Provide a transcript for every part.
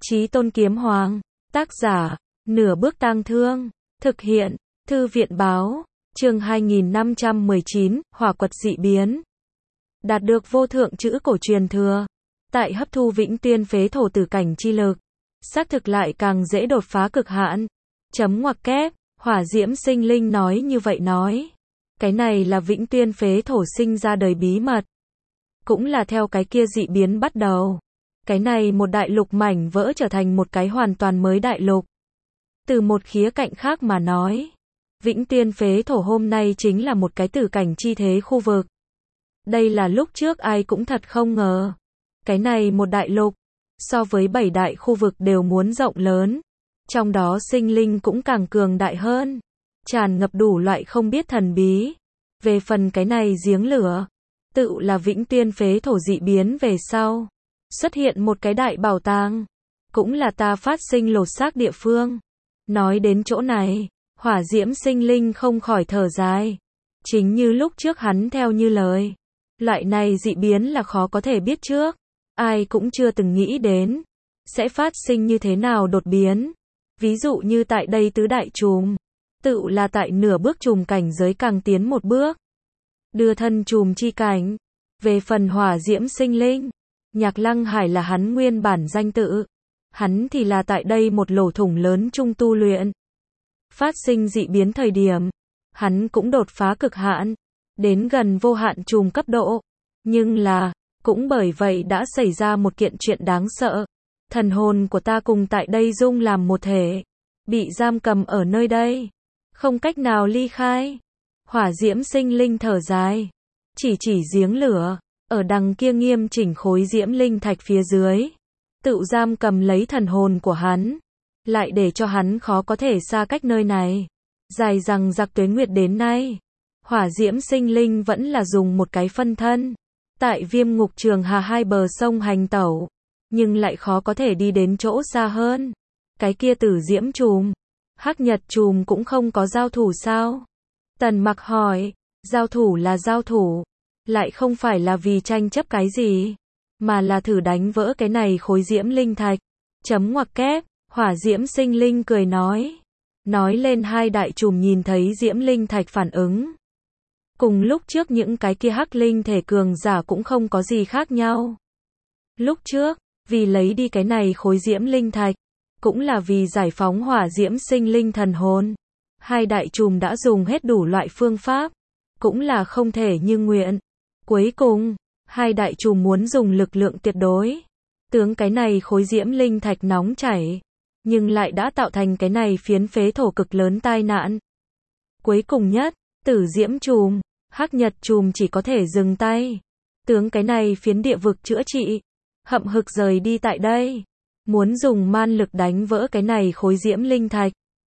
Chí Tôn Kiếm Hoàng. Tác giả, Nửa Bước Tang Thương. Thực hiện, Thư viện Báo. Chương 2519, Hỏa Quật dị biến. Đạt được vô thượng chữ cổ truyền thừa. Tại hấp thu vĩnh tuyên phế thổ tử cảnh chi lực. Xác thực lại càng dễ đột phá cực hạn. Chấm ngoặc kép, Hỏa Diễm Sinh Linh nói như vậy nói. Cái này là vĩnh tuyên phế thổ sinh ra đời bí mật. Cũng là theo cái kia dị biến bắt đầu. Cái này một đại lục mảnh vỡ trở thành một cái hoàn toàn mới đại lục. Từ một khía cạnh khác mà nói, vĩnh tuyên phế thổ hôm nay chính là một cái tử cảnh chi thế khu vực. Đây là lúc trước ai cũng thật không ngờ. Cái này một đại lục, so với 7 đại khu vực đều muốn rộng lớn. Trong đó sinh linh cũng càng cường đại hơn. Tràn ngập đủ loại không biết thần bí. Về phần cái này giếng lửa, tự là vĩnh tuyên phế thổ dị biến về sau. Xuất hiện một cái đại bảo tàng. Cũng là ta phát sinh lột xác địa phương. Nói đến chỗ này, Hỏa Diễm Sinh Linh không khỏi thở dài. Chính như lúc trước hắn theo như lời. Loại này dị biến là khó có thể biết trước. Ai cũng chưa từng nghĩ đến. Sẽ phát sinh như thế nào đột biến. Ví dụ như tại đây tứ đại trùm. Tự là tại nửa bước trùm cảnh giới càng tiến một bước. Đưa thân trùm chi cảnh. Về phần Hỏa Diễm Sinh Linh, Nhạc Lăng Hải là hắn nguyên bản danh tự. Hắn thì là tại đây một lỗ thủng lớn trung tu luyện. Phát sinh dị biến thời điểm, hắn cũng đột phá cực hạn, đến gần vô hạn trùm cấp độ. Nhưng là, cũng bởi vậy đã xảy ra một kiện chuyện đáng sợ. Thần hồn của ta cùng tại đây dung làm một thể, bị giam cầm ở nơi đây, không cách nào ly khai. Hỏa Diễm Sinh Linh thở dài, chỉ giếng lửa, ở đằng kia nghiêm chỉnh khối diễm linh thạch phía dưới, tự giam cầm lấy thần hồn của hắn, lại để cho hắn khó có thể xa cách nơi này. Dài rằng giặc tuế nguyệt đến nay, Hỏa Diễm Sinh Linh vẫn là dùng một cái phân thân, tại Viêm Ngục Trường Hà hai bờ sông hành tẩu, nhưng lại khó có thể đi đến chỗ xa hơn. Cái kia Tử Diễm Trùm, Hắc Nhật Trùm cũng không có giao thủ sao? Tần Mặc hỏi. Giao thủ là giao thủ, lại không phải là vì tranh chấp cái gì, mà là thử đánh vỡ cái này khối diễm linh thạch. Chấm ngoặc kép, Hỏa Diễm Sinh Linh cười nói. Nói lên hai đại trùm nhìn thấy diễm linh thạch phản ứng. Cùng lúc trước những cái kia hắc linh thể cường giả cũng không có gì khác nhau. Lúc trước, vì lấy đi cái này khối diễm linh thạch, cũng là vì giải phóng Hỏa Diễm Sinh Linh thần hồn. Hai đại trùm đã dùng hết đủ loại phương pháp, cũng là không thể như nguyện. Cuối cùng, hai đại trùm muốn dùng lực lượng tuyệt đối, tướng cái này khối diễm linh thạch nóng chảy, nhưng lại đã tạo thành cái này phiến phế thổ cực lớn tai nạn. Cuối cùng nhất, Tử Diễm Trùm, Hắc Nhật Trùm chỉ có thể dừng tay, tướng cái này phiến địa vực chữa trị, hậm hực rời đi tại đây. Muốn dùng man lực đánh vỡ cái này khối diễm linh thạch,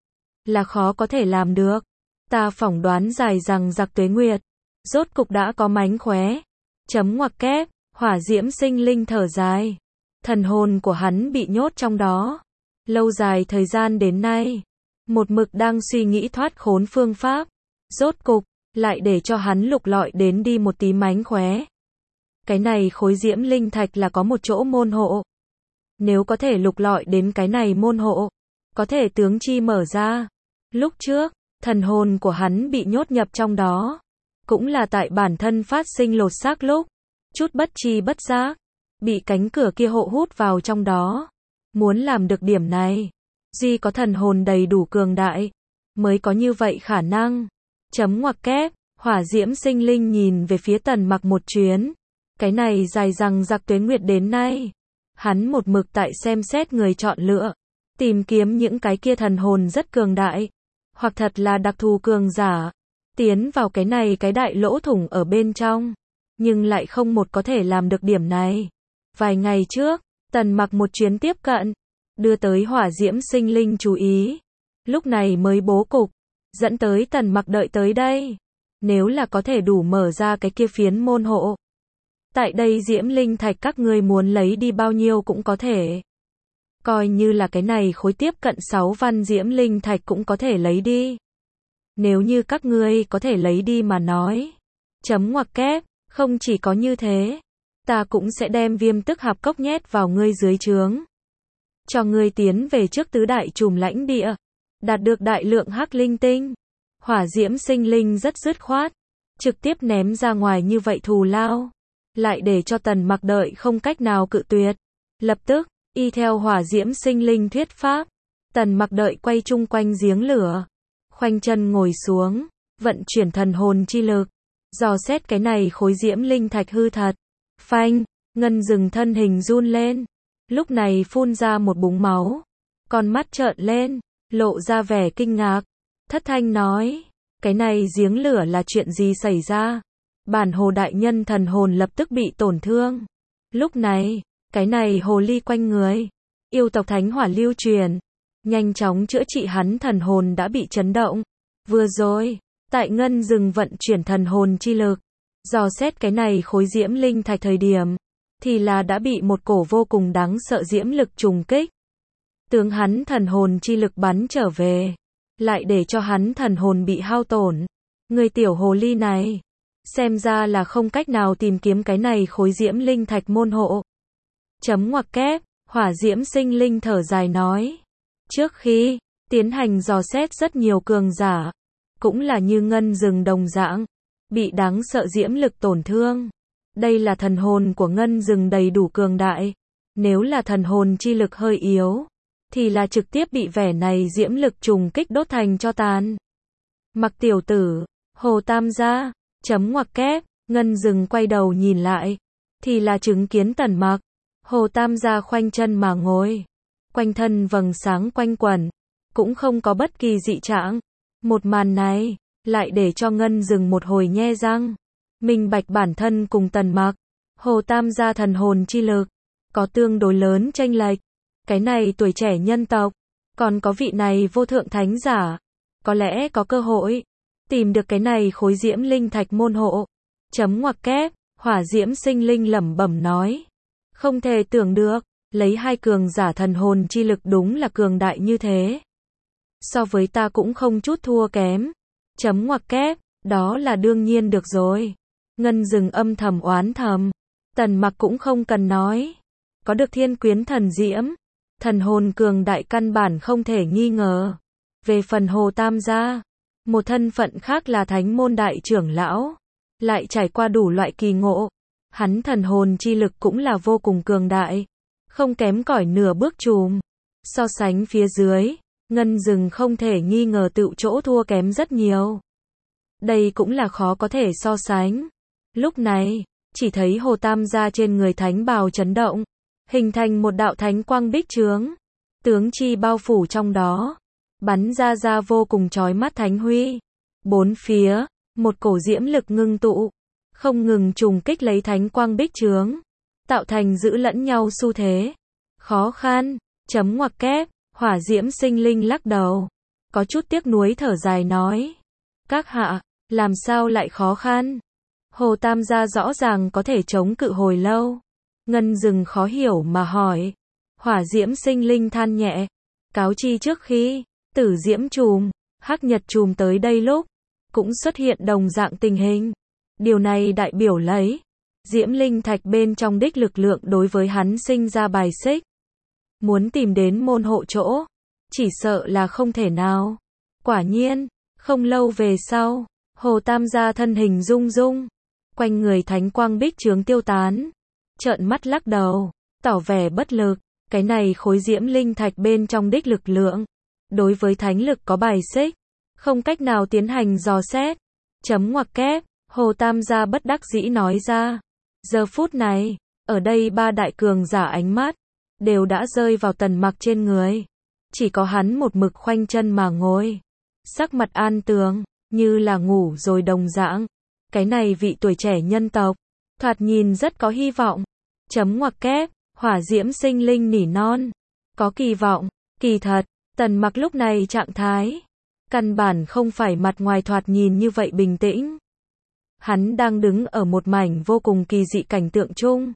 là khó có thể làm được. Ta phỏng đoán dài rằng giặc tuế nguyệt, rốt cục đã có mánh khóe. Chấm ngoặc kép, Hỏa Diễm Sinh Linh thở dài. Thần hồn của hắn bị nhốt trong đó. Lâu dài thời gian đến nay, một mực đang suy nghĩ thoát khốn phương pháp. Rốt cục, lại để cho hắn lục lọi đến đi một tí mánh khóe. Cái này khối diễm linh thạch là có một chỗ môn hộ. Nếu có thể lục lọi đến cái này môn hộ, có thể tướng chi mở ra. Lúc trước, thần hồn của hắn bị nhốt nhập trong đó, cũng là tại bản thân phát sinh lột xác lúc, chút bất chi bất giác, bị cánh cửa kia hộ hút vào trong đó. Muốn làm được điểm này, duy có thần hồn đầy đủ cường đại, mới có như vậy khả năng. Chấm ngoặc kép, Hỏa Diễm Sinh Linh nhìn về phía Tần Mặc một chuyến. Cái này dài rằng giặc tuế nguyệt đến nay, hắn một mực tại xem xét người chọn lựa, tìm kiếm những cái kia thần hồn rất cường đại, hoặc thật là đặc thù cường giả, tiến vào cái này cái đại lỗ thủng ở bên trong, nhưng lại không một có thể làm được điểm này. Vài ngày trước, Tần Mặc một chuyến tiếp cận, đưa tới Hỏa Diễm Sinh Linh chú ý, lúc này mới bố cục, dẫn tới Tần Mặc đợi tới đây. Nếu là có thể đủ mở ra cái kia phiến môn hộ, tại đây diễm linh thạch các ngươi muốn lấy đi bao nhiêu cũng có thể. Coi như là cái này khối tiếp cận 6 văn diễm linh thạch cũng có thể lấy đi. Nếu như các ngươi có thể lấy đi mà nói. Chấm ngoặc kép, không chỉ có như thế, ta cũng sẽ đem viêm tức hạp cốc nhét vào ngươi dưới trướng. cho ngươi tiến về trước tứ đại chùm lãnh địa, đạt được đại lượng hắc linh tinh. Hỏa diễm sinh linh rất dứt khoát, trực tiếp ném ra ngoài như vậy thù lao, lại để cho Tần Mặc đợi không cách nào cự tuyệt. Lập tức, y theo hỏa diễm sinh linh thuyết pháp, Tần Mặc đợi quay chung quanh giếng lửa, khoanh chân ngồi xuống, vận chuyển thần hồn chi lực, dò xét cái này khối diễm linh thạch hư thật. Phanh, Ngân Dừng thân hình run lên, lúc này phun ra một búng máu, con mắt trợn lên, lộ ra vẻ kinh ngạc, thất thanh nói, cái này giếng lửa là chuyện gì xảy ra? Bản hồ đại nhân thần hồn lập tức bị tổn thương. Lúc này, cái này hồ ly quanh người, yêu tộc thánh hỏa lưu truyền, nhanh chóng chữa trị hắn thần hồn đã bị chấn động. Vừa rồi, tại Ngân Dừng vận chuyển thần hồn chi lực, dò xét cái này khối diễm linh thạch thời điểm, thì là đã bị một cổ vô cùng đáng sợ diễm lực trùng kích. Tướng hắn thần hồn chi lực bắn trở về, lại để cho hắn thần hồn bị hao tổn. Người tiểu hồ ly này, xem ra là không cách nào tìm kiếm cái này khối diễm linh thạch môn hộ. Chấm ngoặc kép, hỏa diễm sinh linh thở dài nói. Trước khi tiến hành dò xét rất nhiều cường giả, cũng là như Ngân Dừng đồng dạng, bị đáng sợ diễm lực tổn thương. Đây là thần hồn của Ngân Dừng đầy đủ cường đại. Nếu là thần hồn chi lực hơi yếu, thì là trực tiếp bị vẻ này diễm lực trùng kích đốt thành tro tàn. Mặc tiểu tử, Hồ Tam gia, chấm ngoặc kép, Ngân Dừng quay đầu nhìn lại, thì là chứng kiến Tần Mặc. Hồ Tam gia khoanh chân mà ngồi, quanh thân vầng sáng quanh quẩn, cũng không có bất kỳ dị trạng. Một màn này, lại để cho Ngân Dừng một hồi nhe răng, minh bạch bản thân cùng Tần Mặc, Hồ Tam gia thần hồn chi lực, có tương đối lớn chênh lệch. Cái này tuổi trẻ nhân tộc, còn có vị này vô thượng thánh giả, có lẽ có cơ hội tìm được cái này khối diễm linh thạch môn hộ. Chấm ngoặc kép, hỏa diễm sinh linh lẩm bẩm nói. Không thể tưởng được, lấy hai cường giả thần hồn chi lực đúng là cường đại như thế. So với ta cũng không chút thua kém. Chấm ngoặc kép, đó là đương nhiên được rồi. Ngân Dừng âm thầm oán thầm. Tần Mặc cũng không cần nói. Có được thiên quyến thần diễm, thần hồn cường đại căn bản không thể nghi ngờ. Về phần Hồ Tam gia, một thân phận khác là thánh môn đại trưởng lão, lại trải qua đủ loại kỳ ngộ. Hắn thần hồn chi lực cũng là vô cùng cường đại, không kém cỏi nửa bước chùm. So sánh phía dưới, Ngân Dừng không thể nghi ngờ tự chỗ thua kém rất nhiều. Đây cũng là khó có thể so sánh. Lúc này, chỉ thấy Hồ Tam gia trên người thánh bào chấn động, hình thành một đạo thánh quang bích chướng, tướng chi bao phủ trong đó, bắn ra vô cùng chói mắt thánh huy. Bốn phía, một cổ diễm lực ngưng tụ, không ngừng trùng kích lấy thánh quang bích chướng, tạo thành giữ lẫn nhau xu thế. Khó khăn, chấm ngoặc kép, hỏa diễm sinh linh lắc đầu, có chút tiếc nuối thở dài nói. Các hạ, làm sao lại khó khăn? Hồ Tam gia rõ ràng có thể chống cự hồi lâu. Ngân Dừng khó hiểu mà hỏi. Hỏa diễm sinh linh than nhẹ. Cáo chi trước khi, tử diễm chùm, hắc nhật chùm tới đây lúc, cũng xuất hiện đồng dạng tình hình. Điều này đại biểu lấy, diễm linh thạch bên trong đích lực lượng đối với hắn sinh ra bài xích. Muốn tìm đến môn hộ chỗ, chỉ sợ là không thể nào. Quả nhiên, không lâu về sau, Hồ Tam gia thân hình rung rung, quanh người thánh quang bích chướng tiêu tán, trợn mắt lắc đầu, tỏ vẻ bất lực. Cái này khối diễm linh thạch bên trong đích lực lượng, đối với thánh lực có bài xích, không cách nào tiến hành dò xét. Chấm ngoặc kép, Hồ Tam gia bất đắc dĩ nói ra. Giờ phút này, ở đây ba đại cường giả ánh mắt, đều đã rơi vào Tần Mặc trên người. Chỉ có hắn một mực khoanh chân mà ngồi, sắc mặt an tường, như là ngủ rồi đồng dạng. Cái này vị tuổi trẻ nhân tộc, thoạt nhìn rất có hy vọng. Chấm ngoặc kép, hỏa diễm sinh linh nỉ non. Có kỳ vọng, kỳ thật, Tần Mặc lúc này trạng thái, căn bản không phải mặt ngoài thoạt nhìn như vậy bình tĩnh. Hắn đang đứng ở một mảnh vô cùng kỳ dị cảnh tượng chung.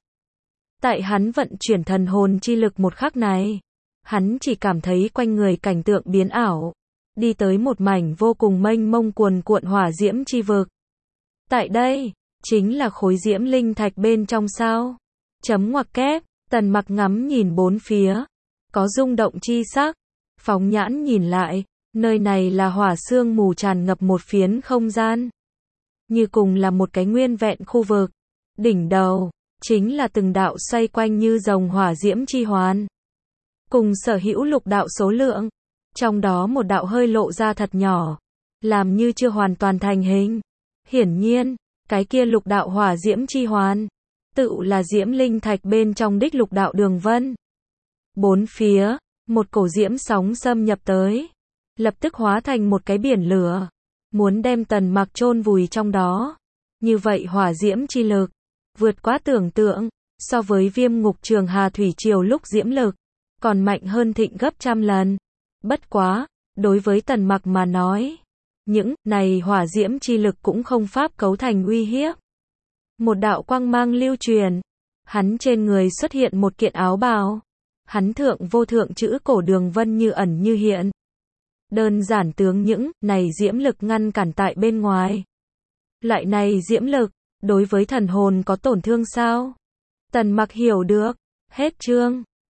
Tại hắn vận chuyển thần hồn chi lực một khắc này, hắn chỉ cảm thấy quanh người cảnh tượng biến ảo, đi tới một mảnh vô cùng mênh mông cuồn cuộn hỏa diễm chi vực. Tại đây, chính là khối diễm linh thạch bên trong sao? Chấm ngoặc kép, Tần Mặc ngắm nhìn bốn phía, có rung động chi sắc. Phóng nhãn nhìn lại, nơi này là hỏa sương mù tràn ngập một phiến không gian. Như cùng là một cái nguyên vẹn khu vực. Đỉnh đầu, chính là từng đạo xoay quanh như rồng hỏa diễm chi hoàn. Cùng sở hữu lục đạo số lượng. Trong đó một đạo hơi lộ ra thật nhỏ. Làm như chưa hoàn toàn thành hình. Hiển nhiên, cái kia lục đạo hỏa diễm chi hoàn. Tự là diễm linh thạch bên trong đích lục đạo đường vân. Bốn phía, một cổ diễm sóng xâm nhập tới. Lập tức hóa thành một cái biển lửa. Muốn đem Tần Mặc chôn vùi trong đó. Như vậy hỏa diễm chi lực. Vượt quá tưởng tượng. So với Viêm Ngục Trường Hà Thủy Triều lúc diễm lực. Còn mạnh hơn thịnh gấp trăm lần. Bất quá, đối với Tần Mặc mà nói. Những này hỏa diễm chi lực cũng không pháp cấu thành uy hiếp. Một đạo quang mang lưu truyền. Hắn trên người xuất hiện một kiện áo bào. Hắn thượng vô thượng chữ cổ đường vân như ẩn như hiện. Đơn giản tướng những này diễm lực ngăn cản tại bên ngoài. Loại này diễm lực, đối với thần hồn có tổn thương sao? Tần Mặc hiểu được. Hết chương.